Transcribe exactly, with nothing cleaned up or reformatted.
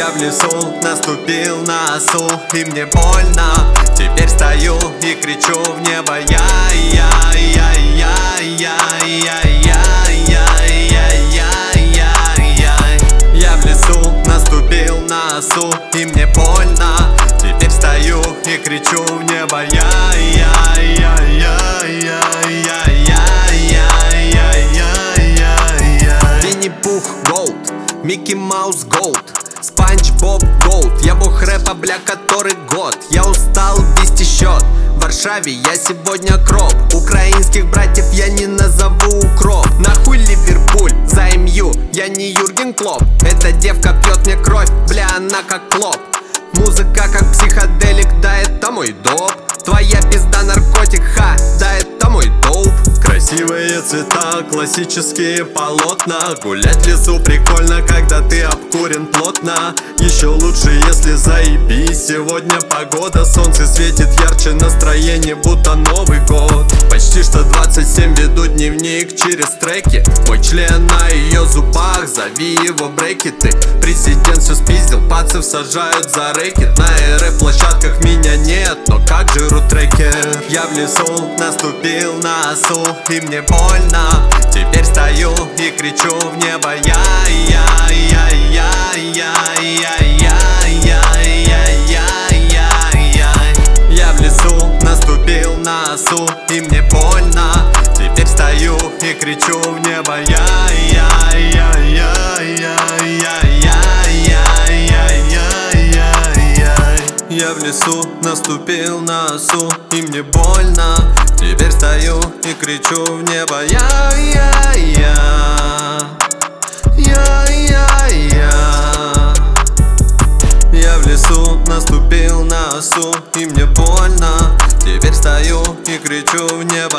Я в лесу, наступил на осу, и мне больно. Теперь стою и кричу в небо: я, я, я, я, я, я, я, я, я, я, я. Я в лесу, наступил на осу, и мне больно. Теперь стою и кричу в небо: я, я, я, я, я, я, я, я, я, я, я. Винни-Пух Голд, Микки Маус Голд, Спанч Боб Голд. Я бог рэпа, бля, который год. Я устал вести счет. В Варшаве я сегодня кроп. Украинских братьев я не назову укроп. Нахуй Ливерпуль, за эм ю, я не Юрген Клоп. Эта девка пьет мне кровь, бля, она как клоп. Музыка как психоделик, да это мой доп. Твоя пизда наркотик, ха, да это мой доп. Красивые цвета, классические полотна. Гулять в лесу прикольно, когда ты обкурен плотно. Еще лучше, если заебись. Сегодня погода, солнце светит ярче, настроение будто Новый год. Почти что двадцать семь, веду дневник через треки. Мой член на ее зубах, зови его брекеты. Президент все спиздил, пацев сажают за рэкет. На эр эф площадках меня нет, но как же рутрекер. Я в лесу, наступил на осу, и мне больно. Теперь стою и кричу в небо: я, я, я, я, я, я, я, я, я, я, я, я. Я в лесу, наступил на осу, и мне больно. Теперь стою и кричу в небо: я, я, я, я, я, я, я, я, я, я, я. Я в лесу, наступил на осу, и мне больно. Теперь стою и кричу в небо: я, я, я, я, я, я. Я в лесу, наступил на осу, и мне больно. Теперь стою и кричу в небо.